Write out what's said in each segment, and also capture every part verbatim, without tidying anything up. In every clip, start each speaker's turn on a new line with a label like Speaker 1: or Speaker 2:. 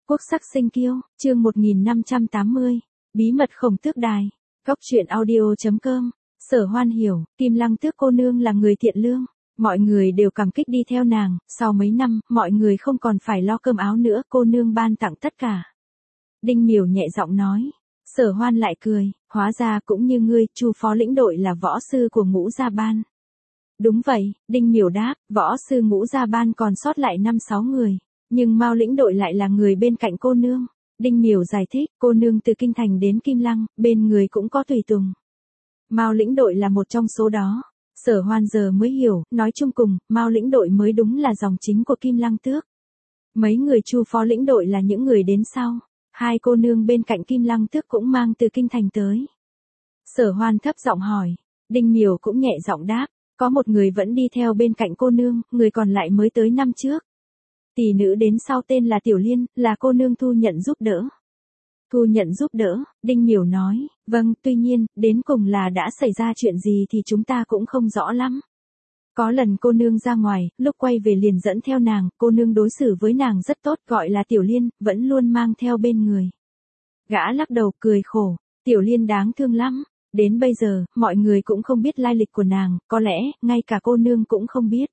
Speaker 1: Quốc sắc sinh kiêu, chương một nghìn năm trăm tám mươi, bí mật Khổng Tước Đài, góc truyện audio chấm com. Sở Hoan hiểu, Kim Lăng Tước cô nương là người thiện lương, mọi người đều cảm kích đi theo nàng, sau mấy năm, mọi người không còn phải lo cơm áo nữa, cô nương ban tặng tất cả. Đinh Miểu nhẹ giọng nói. Sở Hoan lại cười, hóa ra cũng như ngươi, Chu phó lĩnh đội là võ sư của Ngũ Gia Ban. Đúng vậy, Đinh Miểu đáp, võ sư Ngũ Gia Ban còn sót lại năm sáu người, nhưng Mao lĩnh đội lại là người bên cạnh cô nương. Đinh Miểu giải thích, cô nương từ Kinh Thành đến Kim Lăng, bên người cũng có tùy tùng. Mao lĩnh đội là một trong số đó. Sở Hoan giờ mới hiểu, nói chung cùng, Mao lĩnh đội mới đúng là dòng chính của Kim Lăng Tước. Mấy người Chu phó lĩnh đội là những người đến sau. Hai cô nương bên cạnh Kim Lăng Tước cũng mang từ Kinh Thành tới. Sở Hoan thấp giọng hỏi. Đinh Miểu cũng nhẹ giọng đáp. Có một người vẫn đi theo bên cạnh cô nương, người còn lại mới tới năm trước. Tỷ nữ đến sau tên là Tiểu Liên, là cô nương thu nhận giúp đỡ. Thu nhận giúp đỡ, Đinh Miểu nói. Vâng, tuy nhiên, đến cùng là đã xảy ra chuyện gì thì chúng ta cũng không rõ lắm. Có lần cô nương ra ngoài, lúc quay về liền dẫn theo nàng, cô nương đối xử với nàng rất tốt, gọi là Tiểu Liên, vẫn luôn mang theo bên người. Gã lắc đầu cười khổ, Tiểu Liên đáng thương lắm, đến bây giờ, mọi người cũng không biết lai lịch của nàng, có lẽ, ngay cả cô nương cũng không biết.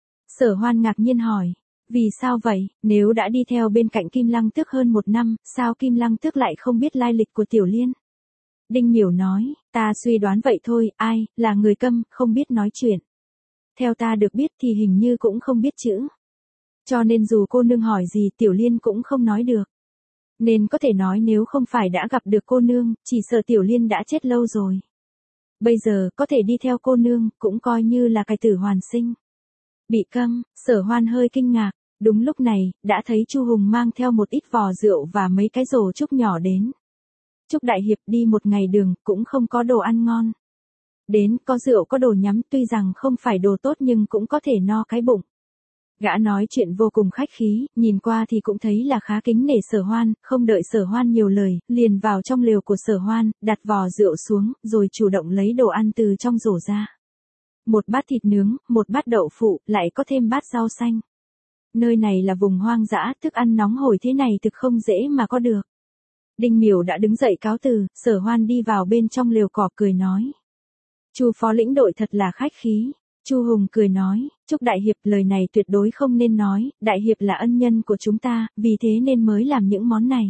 Speaker 1: Sở Hoan ngạc nhiên hỏi, vì sao vậy, nếu đã đi theo bên cạnh Kim Lăng Tước hơn một năm, sao Kim Lăng Tước lại không biết lai lịch của Tiểu Liên? Đinh Miểu nói, ta suy đoán vậy thôi, ai, là người câm, không biết nói chuyện. Theo ta được biết thì hình như cũng không biết chữ. Cho nên dù cô nương hỏi gì Tiểu Liên cũng không nói được. Nên có thể nói nếu không phải đã gặp được cô nương, chỉ sợ Tiểu Liên đã chết lâu rồi. Bây giờ, có thể đi theo cô nương, cũng coi như là cải tử hoàn sinh. Bị câm, Sở Hoan hơi kinh ngạc. Đúng lúc này, đã thấy Chu Hùng mang theo một ít vò rượu và mấy cái rổ trúc nhỏ đến. Trúc Đại Hiệp đi một ngày đường, cũng không có đồ ăn ngon. Đến, có rượu có đồ nhắm, tuy rằng không phải đồ tốt nhưng cũng có thể no cái bụng. Gã nói chuyện vô cùng khách khí, nhìn qua thì cũng thấy là khá kính nể Sở Hoan, không đợi Sở Hoan nhiều lời, liền vào trong lều của Sở Hoan, đặt vò rượu xuống, rồi chủ động lấy đồ ăn từ trong rổ ra. Một bát thịt nướng, một bát đậu phụ, lại có thêm bát rau xanh. Nơi này là vùng hoang dã, thức ăn nóng hổi thế này thực không dễ mà có được. Đinh Miểu đã đứng dậy cáo từ, Sở Hoan đi vào bên trong lều cỏ cười nói. Chu phó lĩnh đội thật là khách khí. Chu Hùng cười nói, Trúc Đại Hiệp lời này tuyệt đối không nên nói, Đại Hiệp là ân nhân của chúng ta, vì thế nên mới làm những món này.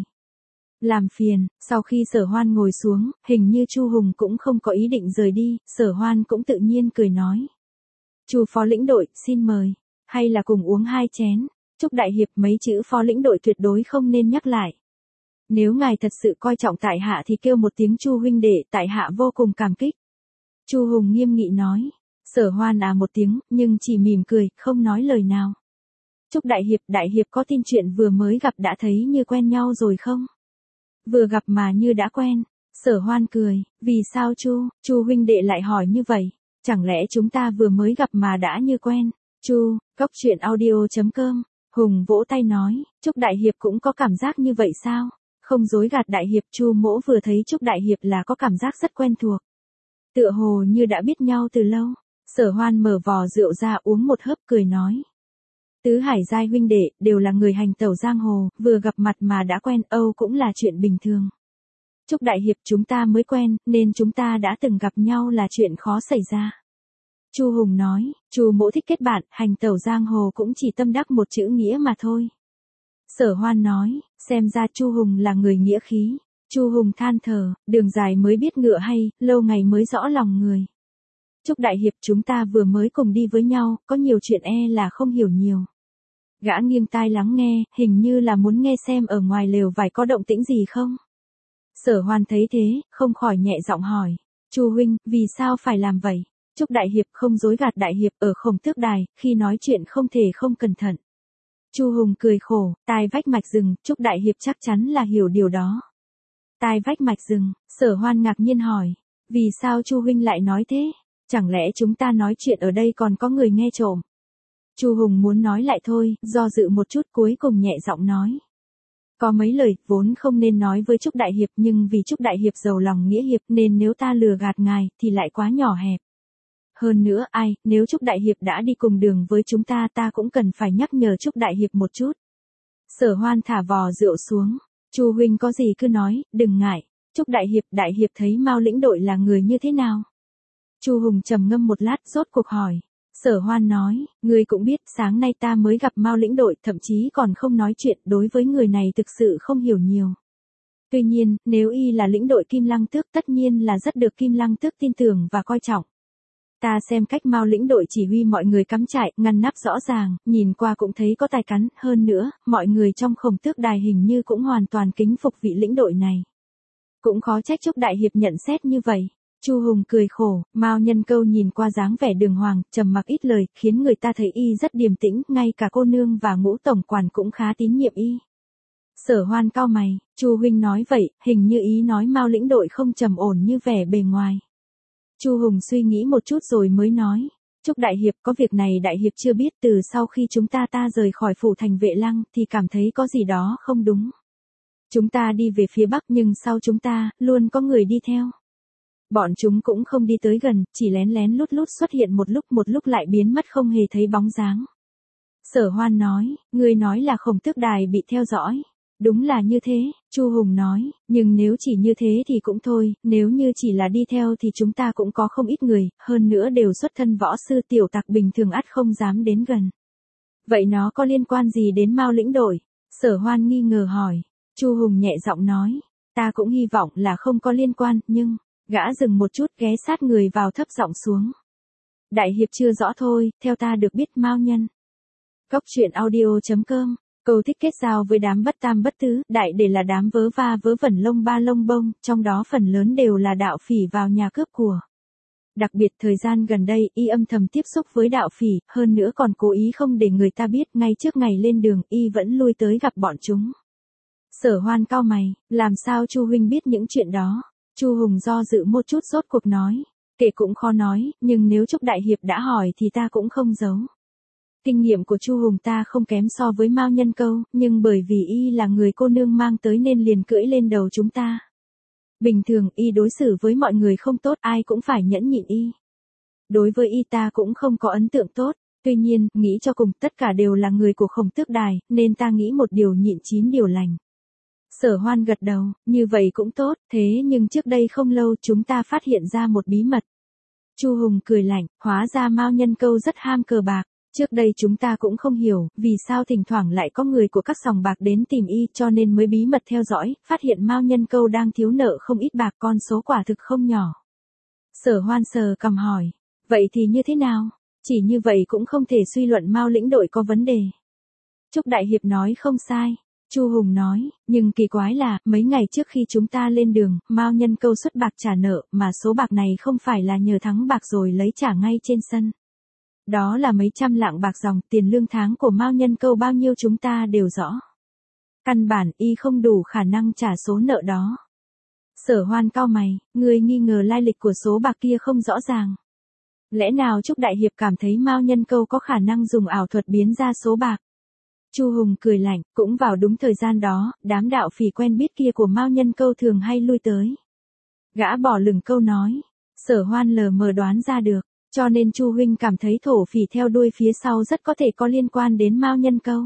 Speaker 1: Làm phiền, sau khi Sở Hoan ngồi xuống, hình như Chu Hùng cũng không có ý định rời đi, Sở Hoan cũng tự nhiên cười nói. Chu phó lĩnh đội, xin mời, hay là cùng uống hai chén, Trúc Đại Hiệp mấy chữ phó lĩnh đội tuyệt đối không nên nhắc lại. Nếu ngài thật sự coi trọng tại hạ thì kêu một tiếng Chu huynh đệ, tại hạ vô cùng cảm kích. Chu Hùng nghiêm nghị nói. Sở Hoan à một tiếng, nhưng chỉ mỉm cười, không nói lời nào. Trúc Đại Hiệp, Đại Hiệp có tin chuyện vừa mới gặp đã thấy như quen nhau rồi không? Vừa gặp mà như đã quen. Sở Hoan cười, vì sao Chu, Chu huynh đệ lại hỏi như vậy? Chẳng lẽ chúng ta vừa mới gặp mà đã như quen? Chu, góc truyện audio chấm com. Hùng vỗ tay nói, Trúc Đại Hiệp cũng có cảm giác như vậy sao? Không dối gạt Đại Hiệp, Chu mỗ vừa thấy Trúc Đại Hiệp là có cảm giác rất quen thuộc. Tựa hồ như đã biết nhau từ lâu. Sở Hoan mở vò rượu ra uống một hớp cười nói. Tứ Hải giai huynh đệ, đều là người hành tẩu giang hồ, vừa gặp mặt mà đã quen, âu cũng là chuyện bình thường. Trúc Đại Hiệp chúng ta mới quen, nên chúng ta đã từng gặp nhau là chuyện khó xảy ra. Chu Hùng nói, Chu mỗ thích kết bạn, hành tẩu giang hồ cũng chỉ tâm đắc một chữ nghĩa mà thôi. Sở Hoan nói, xem ra Chu Hùng là người nghĩa khí. Chu Hùng than thở, đường dài mới biết ngựa hay, lâu ngày mới rõ lòng người. Trúc Đại Hiệp chúng ta vừa mới cùng đi với nhau, có nhiều chuyện e là không hiểu nhiều. Gã nghiêng tai lắng nghe, hình như là muốn nghe xem ở ngoài lều vải có động tĩnh gì không. Sở Hoan thấy thế, không khỏi nhẹ giọng hỏi, Chu huynh, vì sao phải làm vậy? Trúc Đại Hiệp không dối gạt Đại Hiệp ở Khổng Tước Đài, khi nói chuyện không thể không cẩn thận. Chu Hùng cười khổ, tai vách mạch rừng, Trúc Đại Hiệp chắc chắn là hiểu điều đó. Tai vách mạch rừng, Sở Hoan ngạc nhiên hỏi, vì sao Chu huynh lại nói thế? Chẳng lẽ chúng ta nói chuyện ở đây còn có người nghe trộm? Chu Hùng muốn nói lại thôi, do dự một chút cuối cùng nhẹ giọng nói. Có mấy lời, vốn không nên nói với Trúc Đại Hiệp nhưng vì Trúc Đại Hiệp giàu lòng nghĩa hiệp nên nếu ta lừa gạt ngài thì lại quá nhỏ hẹp. Hơn nữa, ai, nếu Trúc Đại Hiệp đã đi cùng đường với chúng ta ta cũng cần phải nhắc nhở Trúc Đại Hiệp một chút. Sở Hoan thả vò rượu xuống, Chu huynh có gì cứ nói, đừng ngại. Trúc đại hiệp, đại hiệp thấy Mao lĩnh đội là người như thế nào? Chu Hùng trầm ngâm một lát, rốt cuộc hỏi. Sở Hoan nói, ngươi cũng biết, sáng nay ta mới gặp Mao lĩnh đội, thậm chí còn không nói chuyện, đối với người này thực sự không hiểu nhiều. Tuy nhiên, nếu y là lĩnh đội Kim Lăng Tước, tất nhiên là rất được Kim Lăng Tước tin tưởng và coi trọng. Ta xem cách Mao lĩnh đội chỉ huy mọi người cắm trại, ngăn nắp rõ ràng, nhìn qua cũng thấy có tài cán, hơn nữa, mọi người trong Khổng Tước đài hình như cũng hoàn toàn kính phục vị lĩnh đội này. Cũng khó trách Trúc đại hiệp nhận xét như vậy. Chu Hùng cười khổ, Mao Nhân Câu nhìn qua dáng vẻ đường hoàng, trầm mặc ít lời, khiến người ta thấy y rất điềm tĩnh, ngay cả cô nương và Ngũ tổng quản cũng khá tín nhiệm y. Sở Hoan cau mày, Chu huynh nói vậy, hình như ý nói Mao lĩnh đội không trầm ổn như vẻ bề ngoài. Chu Hùng suy nghĩ một chút rồi mới nói, Trúc đại hiệp, có việc này đại hiệp chưa biết, từ sau khi chúng ta ta rời khỏi phủ thành Vệ Lăng thì cảm thấy có gì đó không đúng. Chúng ta đi về phía bắc nhưng sau chúng ta luôn có người đi theo. Bọn chúng cũng không đi tới gần, chỉ lén lén lút lút xuất hiện một lúc một lúc lại biến mất không hề thấy bóng dáng. Sở Hoan nói, ngươi nói là Khổng Tước đài bị theo dõi. Đúng là như thế, Chu Hùng nói, nhưng nếu chỉ như thế thì cũng thôi, nếu như chỉ là đi theo thì chúng ta cũng có không ít người, hơn nữa đều xuất thân võ sư tiểu tặc bình thường ắt không dám đến gần. Vậy nó có liên quan gì đến Mao lĩnh đội? Sở Hoan nghi ngờ hỏi. Chu Hùng nhẹ giọng nói, ta cũng hy vọng là không có liên quan, nhưng... Gã dừng một chút, ghé sát người vào, thấp giọng xuống. Đại hiệp chưa rõ thôi, theo ta được biết Mao nhân. Cốc truyện audio chấm com, câu thích kết giao với đám bất tam bất tứ, đại để là đám vớ va vớ vẩn lông ba lông bông, trong đó phần lớn đều là đạo phỉ vào nhà cướp của. Đặc biệt thời gian gần đây, y âm thầm tiếp xúc với đạo phỉ, hơn nữa còn cố ý không để người ta biết, ngay trước ngày lên đường, y vẫn lui tới gặp bọn chúng. Sở Hoan cau mày, làm sao Chu huynh biết những chuyện đó? Chu Hùng do dự một chút rốt cuộc nói, kể cũng khó nói, nhưng nếu Trúc đại hiệp đã hỏi thì ta cũng không giấu. Kinh nghiệm của Chu Hùng ta không kém so với Mao Nhân Câu, nhưng bởi vì y là người cô nương mang tới nên liền cưỡi lên đầu chúng ta. Bình thường y đối xử với mọi người không tốt, ai cũng phải nhẫn nhịn y. Đối với y ta cũng không có ấn tượng tốt, tuy nhiên, nghĩ cho cùng tất cả đều là người của Khổng Tước đài, nên ta nghĩ một điều nhịn chín điều lành. Sở Hoan gật đầu, như vậy cũng tốt, thế nhưng trước đây không lâu chúng ta phát hiện ra một bí mật. Chu Hùng cười lạnh, hóa ra Mao Nhân Câu rất ham cờ bạc, trước đây chúng ta cũng không hiểu, vì sao thỉnh thoảng lại có người của các sòng bạc đến tìm y cho nên mới bí mật theo dõi, phát hiện Mao Nhân Câu đang thiếu nợ không ít bạc, con số quả thực không nhỏ. Sở Hoan sờ cằm hỏi, vậy thì như thế nào? Chỉ như vậy cũng không thể suy luận Mao lĩnh đội có vấn đề. Trúc đại hiệp nói không sai. Chu Hùng nói, nhưng kỳ quái là, mấy ngày trước khi chúng ta lên đường, Mao Nhân Câu xuất bạc trả nợ, mà số bạc này không phải là nhờ thắng bạc rồi lấy trả ngay trên sân. Đó là mấy trăm lạng bạc dòng, tiền lương tháng của Mao Nhân Câu bao nhiêu chúng ta đều rõ. Căn bản y không đủ khả năng trả số nợ đó. Sở Hoan cau mày, người nghi ngờ lai lịch của số bạc kia không rõ ràng. Lẽ nào Trúc đại hiệp cảm thấy Mao Nhân Câu có khả năng dùng ảo thuật biến ra số bạc? Chu Hùng cười lạnh, cũng vào đúng thời gian đó, đám đạo phỉ quen biết kia của Mao Nhân Câu thường hay lui tới. Gã bỏ lửng câu nói, Sở Hoan lờ mờ đoán ra được, cho nên Chu huynh cảm thấy thổ phỉ theo đuôi phía sau rất có thể có liên quan đến Mao Nhân Câu.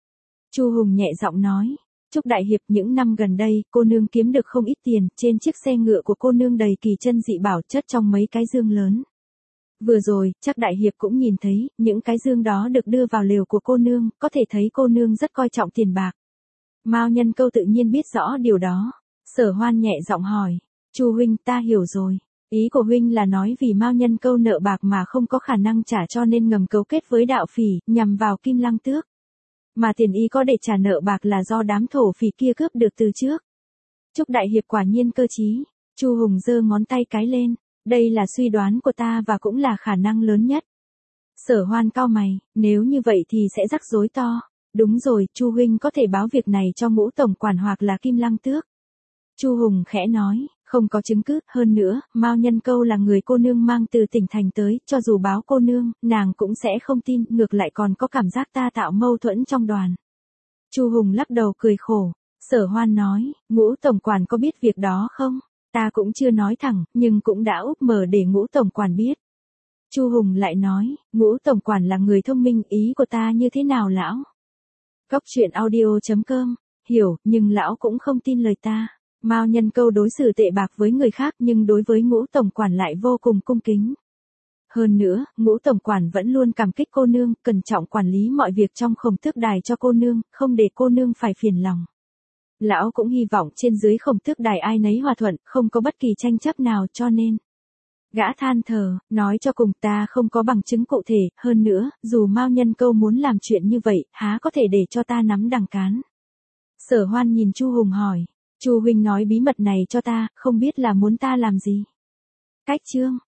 Speaker 1: Chu Hùng nhẹ giọng nói, Trúc đại hiệp, những năm gần đây, cô nương kiếm được không ít tiền, trên chiếc xe ngựa của cô nương đầy kỳ chân dị bảo chất trong mấy cái dương lớn. Vừa rồi, chắc đại hiệp cũng nhìn thấy, những cái dương đó được đưa vào lều của cô nương, có thể thấy cô nương rất coi trọng tiền bạc. Mao Nhân Câu tự nhiên biết rõ điều đó. Sở Hoan nhẹ giọng hỏi, Chu huynh, ta hiểu rồi. Ý của huynh là nói vì Mao Nhân Câu nợ bạc mà không có khả năng trả cho nên ngầm cấu kết với đạo phỉ, nhằm vào Kim Lăng Tước. Mà tiền y có để trả nợ bạc là do đám thổ phỉ kia cướp được từ trước. Trúc đại hiệp quả nhiên cơ trí. Chu Hùng giơ ngón tay cái lên. Đây là suy đoán của ta và cũng là khả năng lớn nhất. Sở Hoan cau mày, nếu như vậy thì sẽ rắc rối to. Đúng rồi, Chu huynh có thể báo việc này cho Ngũ tổng quản hoặc là Kim Lăng Tước. Chu Hùng khẽ nói, không có chứng cứ, hơn nữa, Mao Nhân Câu là người cô nương mang từ tỉnh thành tới, cho dù báo cô nương, nàng cũng sẽ không tin, ngược lại còn có cảm giác ta tạo mâu thuẫn trong đoàn. Chu Hùng lắc đầu cười khổ. Sở Hoan nói, Ngũ tổng quản có biết việc đó không? Ta cũng chưa nói thẳng, nhưng cũng đã úp mở để Ngũ tổng quản biết. Chu Hùng lại nói, Ngũ tổng quản là người thông minh, ý của ta như thế nào lão? Cóc truyện audio chấm com, hiểu, nhưng lão cũng không tin lời ta. Mao Nhân Câu đối xử tệ bạc với người khác nhưng đối với Ngũ tổng quản lại vô cùng cung kính. Hơn nữa, Ngũ tổng quản vẫn luôn cảm kích cô nương, cẩn trọng quản lý mọi việc trong Khổng Tước Đài cho cô nương, không để cô nương phải phiền lòng. Lão cũng hy vọng trên dưới Khổng Tước Đài ai nấy hòa thuận, không có bất kỳ tranh chấp nào, cho nên. Gã than thở, nói cho cùng ta không có bằng chứng cụ thể, hơn nữa, dù Mao Nhân Câu muốn làm chuyện như vậy, há có thể để cho ta nắm đằng cán. Sở Hoan nhìn Chu Hùng hỏi, Chu huynh nói bí mật này cho ta, không biết là muốn ta làm gì. Cách chương